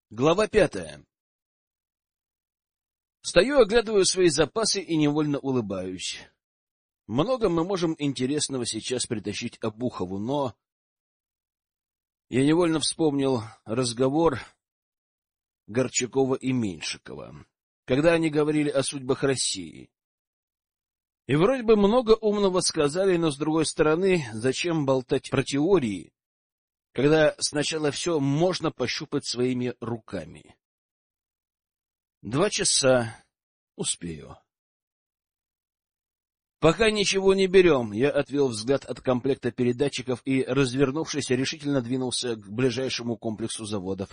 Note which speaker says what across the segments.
Speaker 1: Глава 5. Стою, оглядываю свои запасы и невольно улыбаюсь. Много мы можем интересного сейчас притащить Обухову, но я невольно вспомнил разговор Горчакова и Меньшикова, когда они говорили о судьбах России. И вроде бы много умного сказали, но, с другой стороны, зачем болтать про теории, когда сначала все можно пощупать своими руками? 2 часа. Успею. Пока ничего не берем. Я отвел взгляд от комплекта передатчиков и, развернувшись, решительно двинулся к ближайшему комплексу заводов.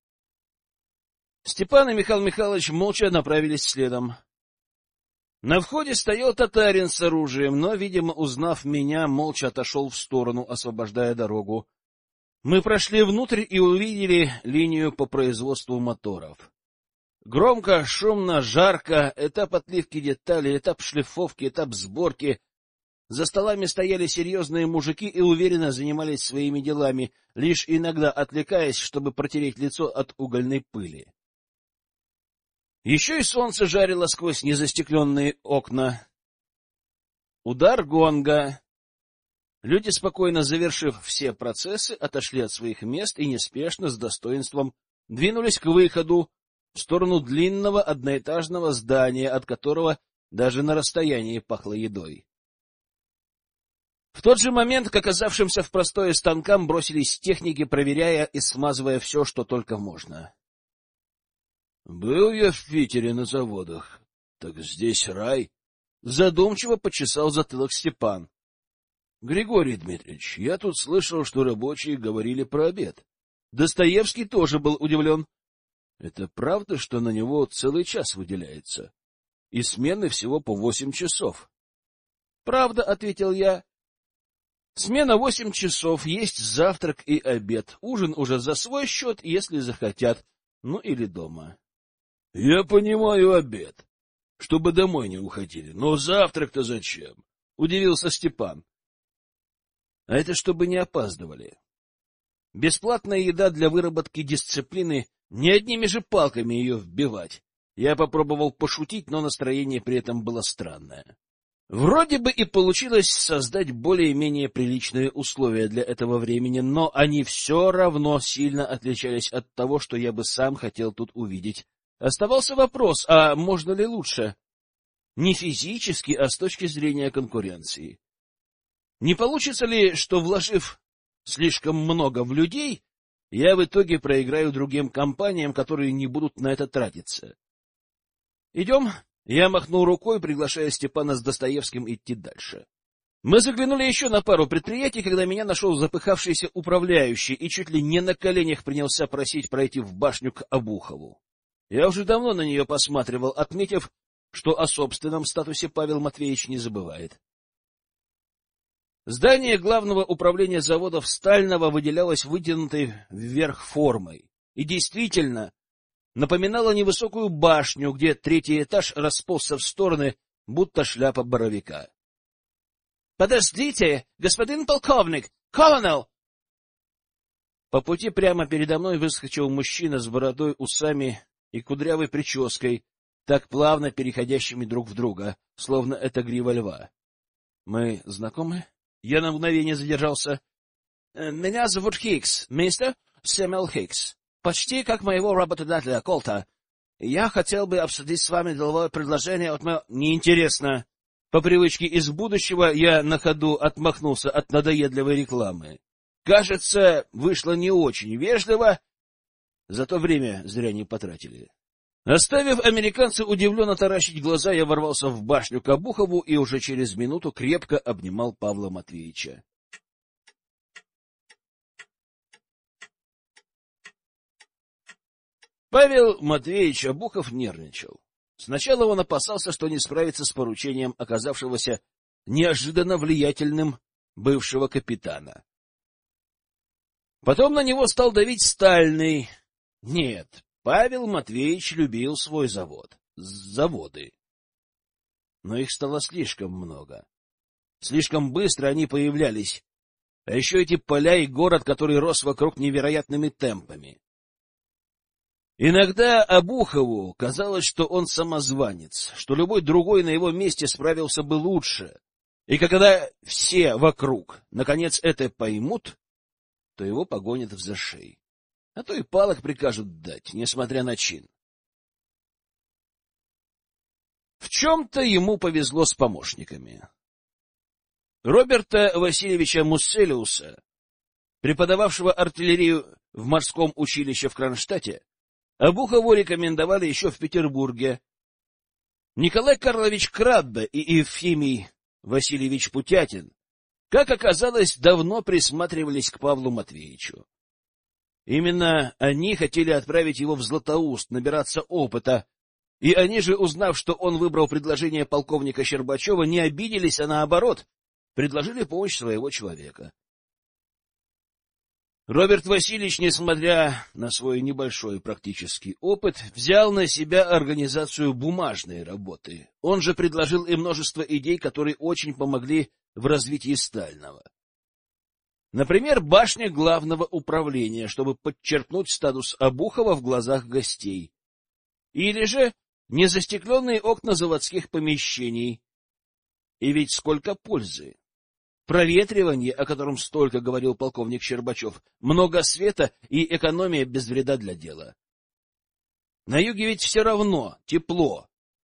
Speaker 1: Степан и Михаил Михайлович молча направились следом. На входе стоял татарин с оружием, но, видимо, узнав меня, молча отошел в сторону, освобождая дорогу. Мы прошли внутрь и увидели линию по производству моторов. Громко, шумно, жарко, этап отливки деталей, этап шлифовки, этап сборки. За столами стояли серьезные мужики и уверенно занимались своими делами, лишь иногда отвлекаясь, чтобы протереть лицо от угольной пыли. Еще и солнце жарило сквозь незастекленные окна. Удар гонга. Люди, спокойно завершив все процессы, отошли от своих мест и неспешно, с достоинством, двинулись к выходу, в сторону длинного одноэтажного здания, от которого даже на расстоянии пахло едой. В тот же момент к оказавшимся в простое станкам бросились техники, проверяя и смазывая все, что только можно. — Был я в Питере на заводах. Так здесь рай. Задумчиво почесал затылок Степан. — Григорий Дмитриевич, я тут слышал, что рабочие говорили про обед. Достоевский тоже был удивлен. Это правда, что на него целый час выделяется? И смены всего по 8 часов? — Правда, — ответил я. Смена 8 часов, есть завтрак и обед. Ужин уже за свой счет, если захотят. Ну или дома. — Я понимаю обед, чтобы домой не уходили. Но завтрак-то зачем? — удивился Степан. — А это чтобы не опаздывали. Бесплатная еда для выработки дисциплины, не одними же палками ее вбивать. Я попробовал пошутить, но настроение при этом было странное. Вроде бы и получилось создать более-менее приличные условия для этого времени, но они все равно сильно отличались от того, что я бы сам хотел тут увидеть. Оставался вопрос, а можно ли лучше? Не физически, а с точки зрения конкуренции. Не получится ли, что, вложив слишком много в людей, я в итоге проиграю другим компаниям, которые не будут на это тратиться? Идем. Я махнул рукой, приглашая Степана с Достоевским идти дальше. Мы заглянули еще на пару предприятий, когда меня нашел запыхавшийся управляющий и чуть ли не на коленях принялся просить пройти в башню к Обухову. Я уже давно на нее посматривал, отметив, что о собственном статусе Павел Матвеевич не забывает. Здание главного управления заводов Стального выделялось вытянутой вверх формой и действительно напоминало невысокую башню, где третий этаж расползся в стороны, будто шляпа боровика. — Подождите, господин полковник! Колонел! По пути прямо передо мной выскочил мужчина с бородой, усами и кудрявой прической, так плавно переходящими друг в друга, словно это грива льва. — Мы знакомы? Я на мгновение задержался. — Меня зовут Хикс, мистер Сэмюэл Хикс. Почти как моего работодателя Колта. Я хотел бы обсудить с вами деловое предложение от моего... — Неинтересно. По привычке из будущего я на ходу отмахнулся от надоедливой рекламы. Кажется, вышло не очень вежливо, зато время зря не потратили. Оставив американца удивленно таращить глаза, я ворвался в башню к Обухову и уже через минуту крепко обнимал Павла Матвеевича. Павел Матвеевич Обухов нервничал. Сначала он опасался, что не справится с поручением оказавшегося неожиданно влиятельным бывшего капитана. Потом на него стал давить Стальный. Нет, Павел Матвеевич любил свой завод, заводы. Но их стало слишком много. Слишком быстро они появлялись. А еще эти поля и город, который рос вокруг невероятными темпами. Иногда Обухову казалось, что он самозванец, что любой другой на его месте справился бы лучше. И когда все вокруг наконец это поймут, то его погонят в зашей. А то и палок прикажут дать, несмотря на чин. В чем-то ему повезло с помощниками. Роберта Васильевича Мусселиуса, преподававшего артиллерию в морском училище в Кронштадте, Обухову рекомендовали еще в Петербурге. Николай Карлович Краббе и Ефимий Васильевич Путятин, как оказалось, давно присматривались к Павлу Матвеевичу. Именно они хотели отправить его в Златоуст, набираться опыта, и они же, узнав, что он выбрал предложение полковника Щербачева, не обиделись, а наоборот, предложили помощь своего человека. Роберт Васильевич, несмотря на свой небольшой практический опыт, взял на себя организацию бумажной работы. Он же предложил и множество идей, которые очень помогли в развитии Стального. Например, башня главного управления, чтобы подчеркнуть статус Обухова в глазах гостей. Или же незастекленные окна заводских помещений. И ведь сколько пользы! Проветривание, о котором столько говорил полковник Щербачев, много света и экономия без вреда для дела. На юге ведь все равно тепло.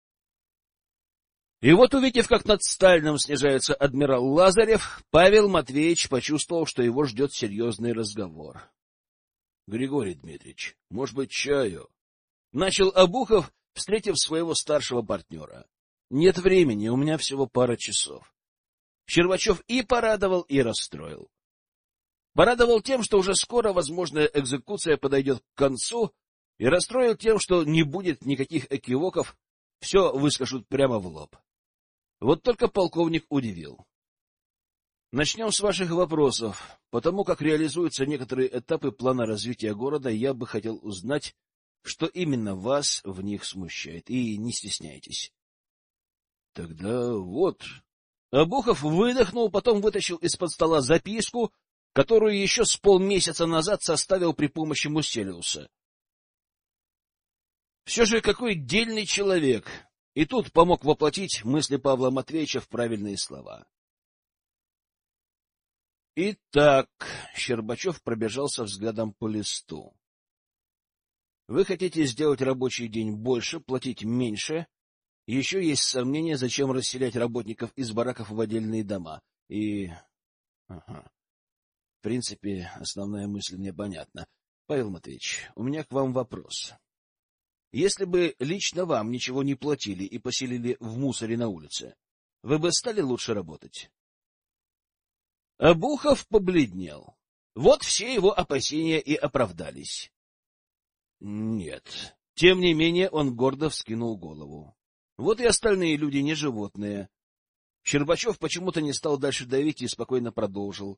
Speaker 1: И вот, увидев, как над Сталиным снижается адмирал Лазарев, Павел Матвеевич почувствовал, что его ждет серьезный разговор. — Григорий Дмитриевич, может быть, чаю? — начал Обухов, встретив своего старшего партнера. — Нет времени, у меня всего пара часов. Щербачев и порадовал, и расстроил. Порадовал тем, что уже скоро возможная экзекуция подойдет к концу, и расстроил тем, что не будет никаких экивоков, все выскажут прямо в лоб. Вот только полковник удивил. Начнем с ваших вопросов. Потому как реализуются некоторые этапы плана развития города, я бы хотел узнать, что именно вас в них смущает, и не стесняйтесь. Тогда вот... Обухов выдохнул, потом вытащил из-под стола записку, которую еще с полмесяца назад составил при помощи Мусселиуса. Все же какой дельный человек! И тут помог воплотить мысли Павла Матвеевича в правильные слова. Итак, Щербачев пробежался взглядом по листу. Вы хотите сделать рабочий день больше, платить меньше? Еще есть сомнения, зачем расселять работников из бараков в отдельные дома. И... В принципе, основная мысль мне понятна. Павел Матвеевич, у меня к вам вопрос. Если бы лично вам ничего не платили и поселили в мусоре на улице, вы бы стали лучше работать? Обухов побледнел. Вот все его опасения и оправдались. Нет. Тем не менее, он гордо вскинул голову. Вот и остальные люди не животные. Щербачев почему-то не стал дальше давить и спокойно продолжил.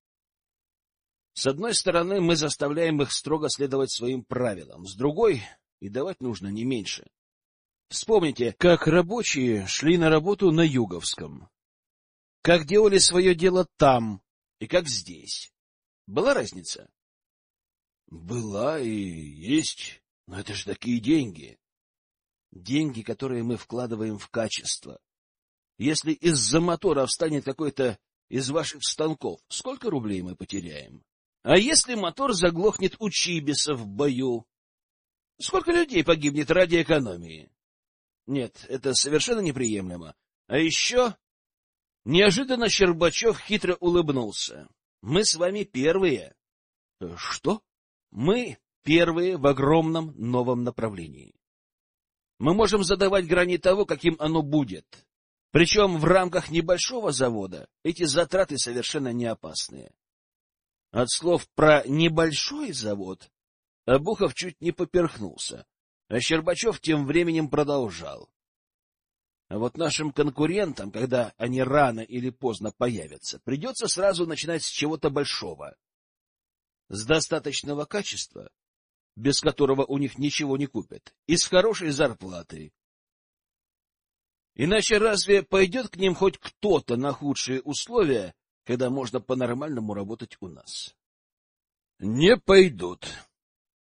Speaker 1: С одной стороны, мы заставляем их строго следовать своим правилам, с другой, и давать нужно не меньше. Вспомните, как рабочие шли на работу на Юговском, как делали свое дело там и как здесь. Была разница? Была и есть, но это же такие деньги. Деньги, которые мы вкладываем в качество. Если из-за мотора встанет какой-то из ваших станков, сколько рублей мы потеряем? А если мотор заглохнет у Чибиса в бою? Сколько людей погибнет ради экономии? Нет, это совершенно неприемлемо. А еще... Неожиданно Щербачев хитро улыбнулся. Мы с вами первые. Что? Мы первые в огромном новом направлении. Мы можем задавать грани того, каким оно будет. Причем в рамках небольшого завода эти затраты совершенно не опасные. От слов про небольшой завод Обухов чуть не поперхнулся, а Щербачев тем временем продолжал. А вот нашим конкурентам, когда они рано или поздно появятся, придется сразу начинать с чего-то большого. С достаточного качества, без которого у них ничего не купят, и с хорошей зарплатой. Иначе разве пойдет к ним хоть кто-то на худшие условия, когда можно по-нормальному работать у нас? Не пойдут.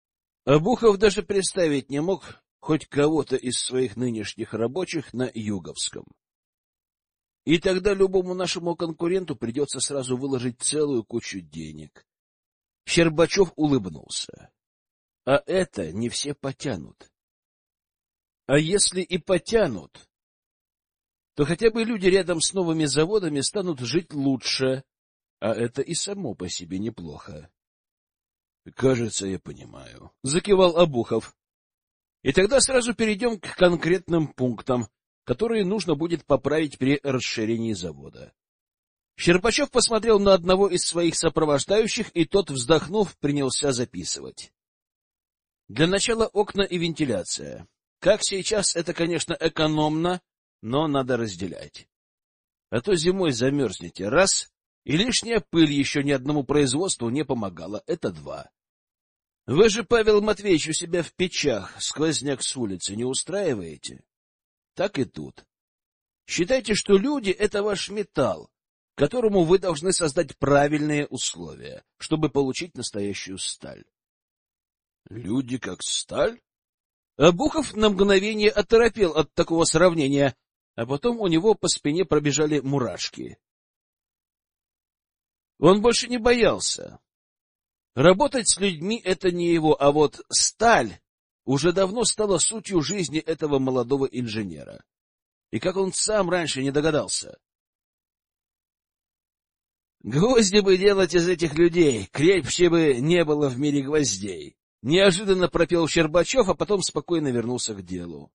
Speaker 1: Обухов даже представить не мог хоть кого-то из своих нынешних рабочих на Юговском. И тогда любому нашему конкуренту придется сразу выложить целую кучу денег. Щербачев улыбнулся. А это не все потянут. А если и потянут, то хотя бы люди рядом с новыми заводами станут жить лучше, а это и само по себе неплохо. — Кажется, я понимаю, — закивал Обухов. — И тогда сразу перейдем к конкретным пунктам, которые нужно будет поправить при расширении завода. Щербачев посмотрел на одного из своих сопровождающих, и тот, вздохнув, принялся записывать. Для начала окна и вентиляция. Как сейчас, это, конечно, экономно, но надо разделять. А то зимой замерзнете, раз, и лишняя пыль еще ни одному производству не помогала, это два. Вы же, Павел Матвеевич, у себя в печах сквозняк с улицы не устраиваете? Так и тут. Считайте, что люди — это ваш металл, которому вы должны создать правильные условия, чтобы получить настоящую сталь. Люди как сталь? Обухов на мгновение оторопел от такого сравнения, а потом у него по спине пробежали мурашки. Он больше не боялся. Работать с людьми — это не его, а вот сталь уже давно стала сутью жизни этого молодого инженера. И как он сам раньше не догадался. Гвозди бы делать из этих людей, крепче бы не было в мире гвоздей. Неожиданно пропел Щербачев, а потом спокойно вернулся к делу.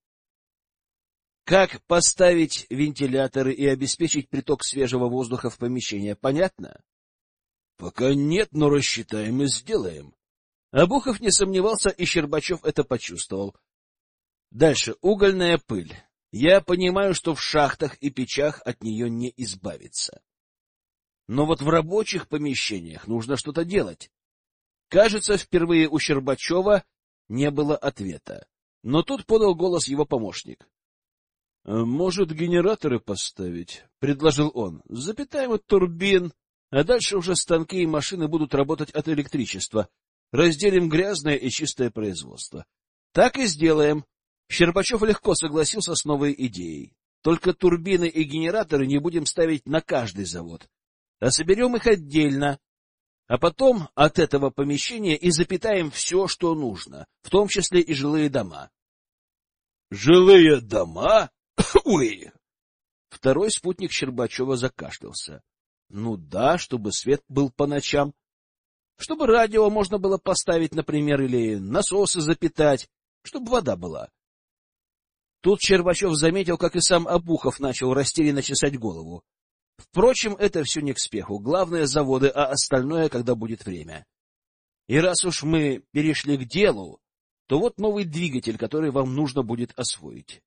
Speaker 1: Как поставить вентиляторы и обеспечить приток свежего воздуха в помещение, понятно? Пока нет, но рассчитаем и сделаем. Обухов не сомневался, и Щербачев это почувствовал. Дальше угольная пыль. Я понимаю, что в шахтах и печах от нее не избавиться. Но вот в рабочих помещениях нужно что-то делать. Кажется, впервые у Щербачева не было ответа. Но тут подал голос его помощник. — Может, генераторы поставить? — предложил он. — Запитаем от турбин, а дальше уже станки и машины будут работать от электричества. Разделим грязное и чистое производство. — Так и сделаем. Щербачев легко согласился с новой идеей. Только турбины и генераторы не будем ставить на каждый завод, а соберем их отдельно. А потом от этого помещения и запитаем все, что нужно, в том числе и жилые дома. — Жилые дома? Ой! Второй спутник Щербачева закашлялся. Ну да, чтобы свет был по ночам, чтобы радио можно было поставить, например, или насосы запитать, чтобы вода была. Тут Щербачев заметил, как и сам Обухов начал растерянно чесать голову. Впрочем, это все не к спеху. Главное — заводы, а остальное, когда будет время. И раз уж мы перешли к делу, то вот новый двигатель, который вам нужно будет освоить.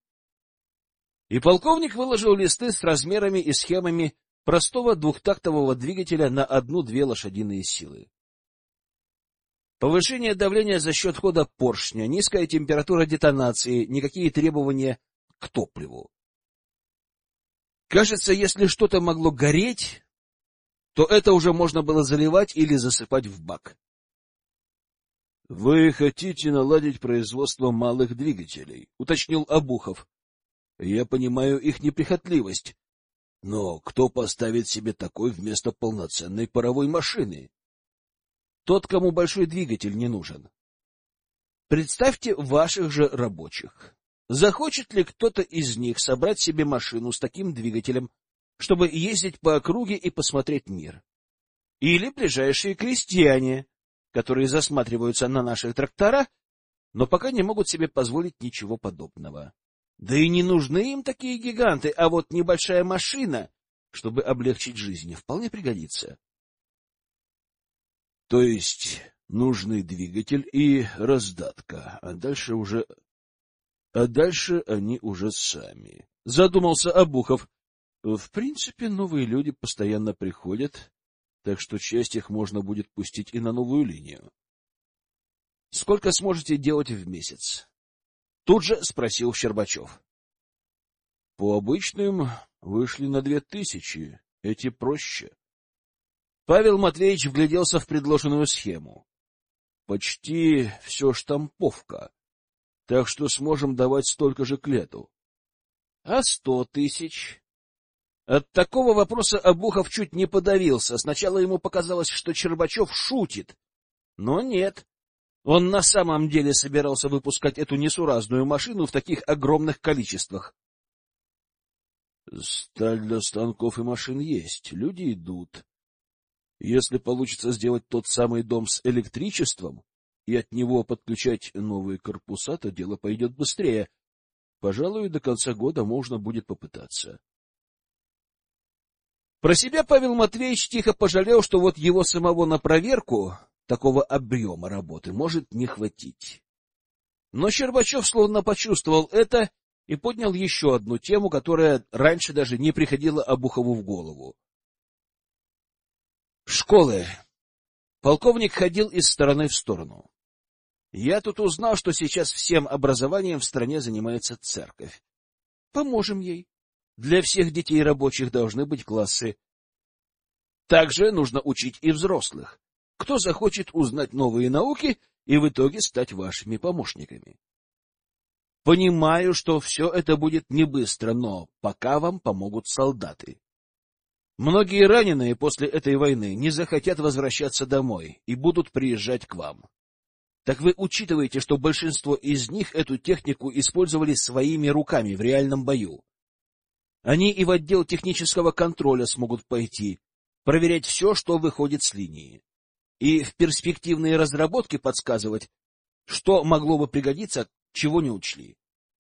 Speaker 1: И полковник выложил листы с размерами и схемами простого двухтактового двигателя на 1-2 лошадиные силы. Повышение давления за счет хода поршня, низкая температура детонации, никакие требования к топливу. Кажется, если что-то могло гореть, то это уже можно было заливать или засыпать в бак. — Вы хотите наладить производство малых двигателей, — уточнил Обухов. — Я понимаю их неприхотливость, но кто поставит себе такой вместо полноценной паровой машины? Тот, кому большой двигатель не нужен. Представьте ваших же рабочих. Захочет ли кто-то из них собрать себе машину с таким двигателем, чтобы ездить по округе и посмотреть мир? Или ближайшие крестьяне, которые засматриваются на наши трактора, но пока не могут себе позволить ничего подобного. Да и не нужны им такие гиганты, а вот небольшая машина, чтобы облегчить жизнь, вполне пригодится. То есть нужны двигатель и раздатка, а дальше они уже сами. Задумался Обухов. В принципе, новые люди постоянно приходят, так что часть их можно будет пустить и на новую линию. Сколько сможете делать в месяц? Тут же спросил Щербачев. По обычным вышли на 2000, эти проще. Павел Матвеевич вгляделся в предложенную схему. Почти все штамповка, так что сможем давать столько же к лету. А 100 тысяч? От такого вопроса Обухов чуть не подавился. Сначала ему показалось, что Щербачев шутит, но нет. Он на самом деле собирался выпускать эту несуразную машину в таких огромных количествах. Сталь для станков и машин есть, люди идут. Если получится сделать тот самый дом с электричеством и от него подключать новые корпуса, то дело пойдет быстрее. Пожалуй, до конца года можно будет попытаться. Про себя Павел Матвеевич тихо пожалел, что вот его самого на проверку такого объема работы может не хватить. Но Щербачев словно почувствовал это и поднял еще одну тему, которая раньше даже не приходила Обухову в голову. Школы. Полковник ходил из стороны в сторону. Я тут узнал, что сейчас всем образованием в стране занимается церковь. Поможем ей. Для всех детей рабочих должны быть классы. Также нужно учить и взрослых, кто захочет узнать новые науки и в итоге стать вашими помощниками. Понимаю, что все это будет не быстро, но пока вам помогут солдаты. Многие раненые после этой войны не захотят возвращаться домой и будут приезжать к вам. Так вы учитываете, что большинство из них эту технику использовали своими руками в реальном бою. Они и в отдел технического контроля смогут пойти, проверять все, что выходит с линии, и в перспективные разработки подсказывать, что могло бы пригодиться, чего не учли.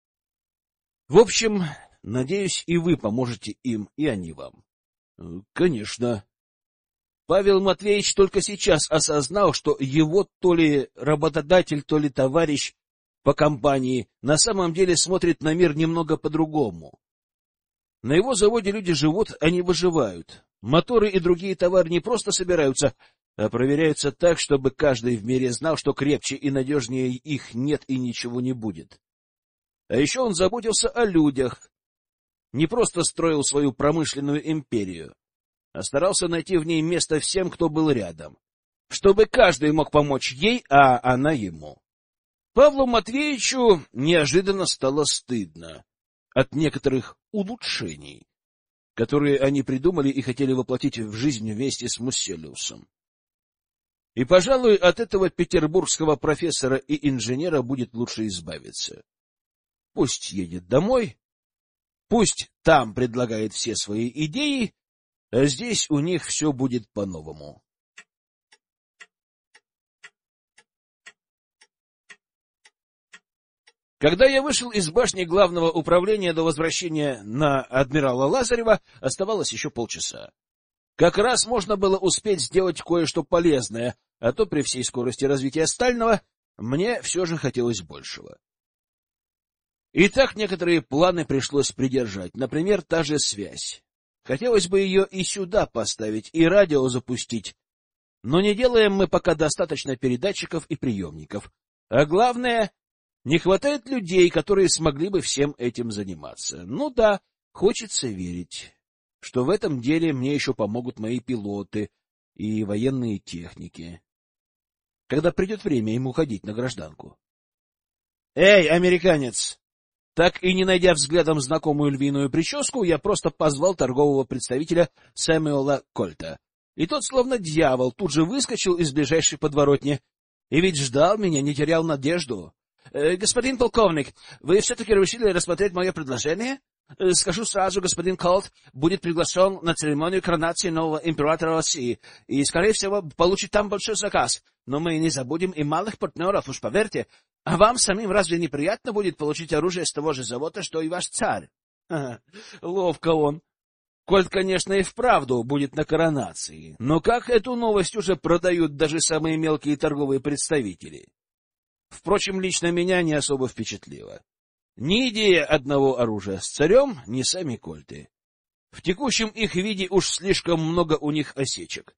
Speaker 1: В общем, надеюсь, и вы поможете им, и они вам. Конечно. Павел Матвеевич только сейчас осознал, что его то ли работодатель, то ли товарищ по компании на самом деле смотрит на мир немного по-другому. На его заводе люди живут, а не выживают. Моторы и другие товары не просто собираются, а проверяются так, чтобы каждый в мире знал, что крепче и надежнее их нет и ничего не будет. А еще он заботился о людях. Не просто строил свою промышленную империю, а старался найти в ней место всем, кто был рядом, чтобы каждый мог помочь ей, а она ему. Павлу Матвеевичу неожиданно стало стыдно от некоторых улучшений, которые они придумали и хотели воплотить в жизнь вместе с Мусселиусом. И, пожалуй, от этого петербургского профессора и инженера будет лучше избавиться. Пусть едет домой, пусть там предлагает все свои идеи, а здесь у них все будет по-новому. Когда я вышел из башни главного управления до возвращения на адмирала Лазарева, оставалось еще полчаса. Как раз можно было успеть сделать кое-что полезное, а то при всей скорости развития Стального мне все же хотелось большего. Итак, некоторые планы пришлось придержать, например, та же связь. Хотелось бы ее и сюда поставить, и радио запустить, но не делаем мы пока достаточно передатчиков и приемников. А главное, не хватает людей, которые смогли бы всем этим заниматься. Ну да, хочется верить, что в этом деле мне еще помогут мои пилоты и военные техники, когда придет время им уходить на гражданку. «Эй, американец!» Так и не найдя взглядом знакомую львиную прическу, я просто позвал торгового представителя Сэмюэла Кольта. И тот, словно дьявол, тут же выскочил из ближайшей подворотни. И ведь ждал меня, не терял надежду. Господин полковник, вы все-таки решили рассмотреть мое предложение? Скажу сразу, господин Колт будет приглашен на церемонию коронации нового императора России и, скорее всего, получит там большой заказ. Но мы не забудем и малых партнеров, уж поверьте. А вам самим разве неприятно будет получить оружие с того же завода, что и ваш царь? Ловко он. Кольт, конечно, и вправду будет на коронации, но как эту новость уже продают даже самые мелкие торговые представители? Впрочем, лично меня не особо впечатлило. Ни идея одного оружия с царем, ни сами кольты. В текущем их виде уж слишком много у них осечек.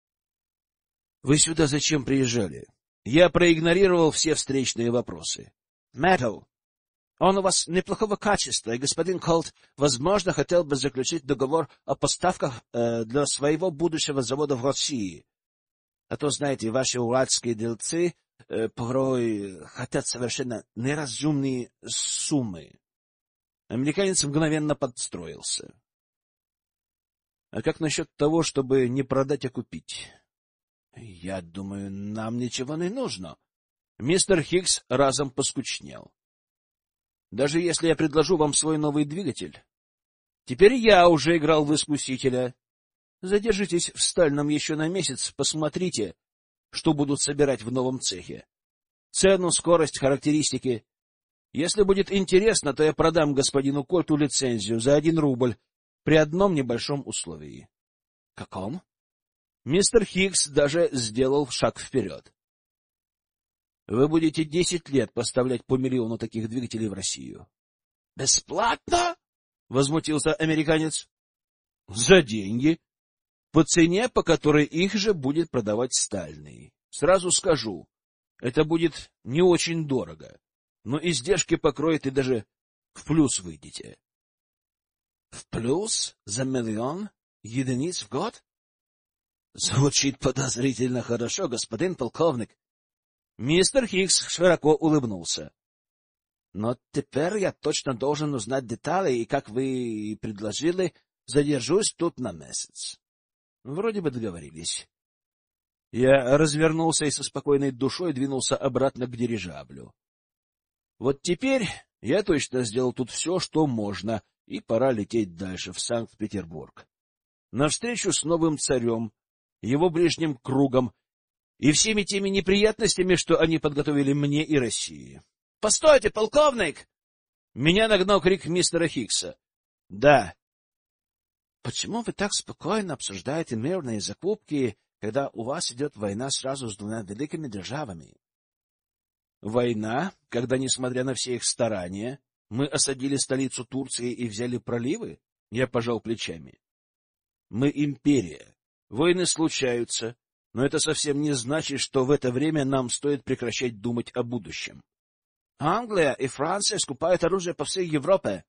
Speaker 1: Вы сюда зачем приезжали? Я проигнорировал все встречные вопросы. Metal. Он у вас неплохого качества, и господин Колт, возможно, хотел бы заключить договор о поставках для своего будущего завода в России. А то, знаете, ваши уральские дельцы порой хотят совершенно неразумные суммы. Американец мгновенно подстроился. А как насчет того, чтобы не продать, а купить? Я думаю, нам ничего не нужно. Мистер Хиггс разом поскучнел. Даже если я предложу вам свой новый двигатель, теперь я уже играл в искусителя. Задержитесь в Стальном еще на месяц, посмотрите, что будут собирать в новом цехе. Цену, скорость, характеристики. Если будет интересно, то я продам господину Кольту лицензию за 1 рубль при одном небольшом условии. — Каком? Мистер Хиггс даже сделал шаг вперед. — Вы будете 10 лет поставлять по 1 миллиону таких двигателей в Россию. — Бесплатно? — возмутился американец. — За деньги. По цене, по которой их же будет продавать Стальный. Сразу скажу, это будет не очень дорого, но издержки покроет и даже в плюс выйдете. — В плюс? За 1 миллион единиц в год? — Звучит подозрительно хорошо, господин полковник. Мистер Хиггс широко улыбнулся. — Но теперь я точно должен узнать детали, и, как вы и предложили, задержусь тут на месяц. Вроде бы договорились. Я развернулся и со спокойной душой двинулся обратно к дирижаблю. Вот теперь я точно сделал тут все, что можно, и пора лететь дальше, в Санкт-Петербург. Навстречу с новым царем, его ближним кругом и всеми теми неприятностями, что они подготовили мне и России. — Постойте, полковник! Меня нагнал крик мистера Хиггса. — Да. — Почему вы так спокойно обсуждаете мирные закупки, когда у вас идет война сразу с 2 великими державами? — Война, когда, несмотря на все их старания, мы осадили столицу Турции и взяли проливы? Я пожал плечами. Мы империя. Войны случаются, но это совсем не значит, что в это время нам стоит прекращать думать о будущем. Англия и Франция скупают оружие по всей Европе.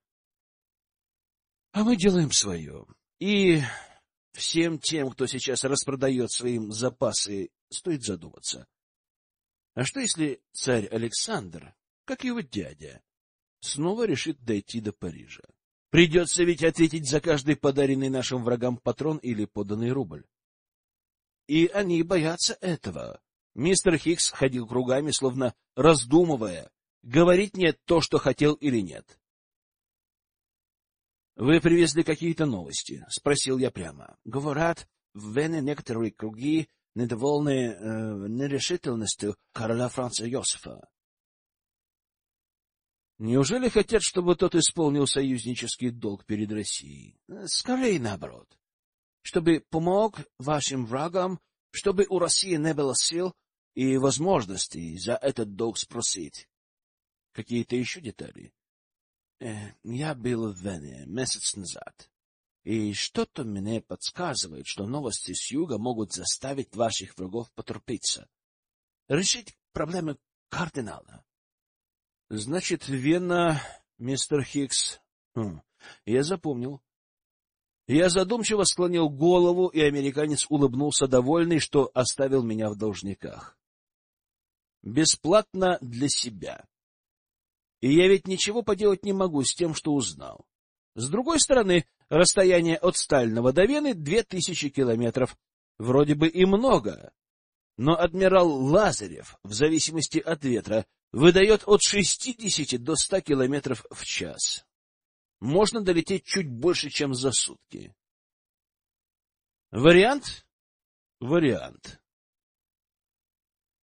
Speaker 1: А мы делаем свое. И всем тем, кто сейчас распродает свои запасы, стоит задуматься. А что, если царь Александр, как его дядя, снова решит дойти до Парижа? Придется ведь ответить за каждый подаренный нашим врагам патрон или поданный рубль. И они боятся этого. Мистер Хиггс ходил кругами, словно раздумывая, говорить мне то, что хотел или нет. — Вы привезли какие-то новости? — спросил я прямо. — Говорят, в Вене некоторые круги недовольны нерешительностью короля Франца Йосифа. Неужели хотят, чтобы тот исполнил союзнический долг перед Россией? Скорее наоборот. Чтобы помог вашим врагам, чтобы у России не было сил и возможностей за этот долг спросить. Какие-то еще детали? Я был в Вене месяц назад, и что-то мне подсказывает, что новости с юга могут заставить ваших врагов поторопиться. Решить проблемы кардинально. Значит, Вена, мистер Хиггс. Я запомнил. Я задумчиво склонил голову, и американец улыбнулся, довольный, что оставил меня в должниках. Бесплатно для себя. И я ведь ничего поделать не могу с тем, что узнал. С другой стороны, расстояние от Стального до Вены 2000 километров. Вроде бы и много. Но адмирал Лазарев, в зависимости от ветра, выдает от 60 до 100 километров в час. Можно долететь чуть больше, чем за сутки. Вариант? Вариант.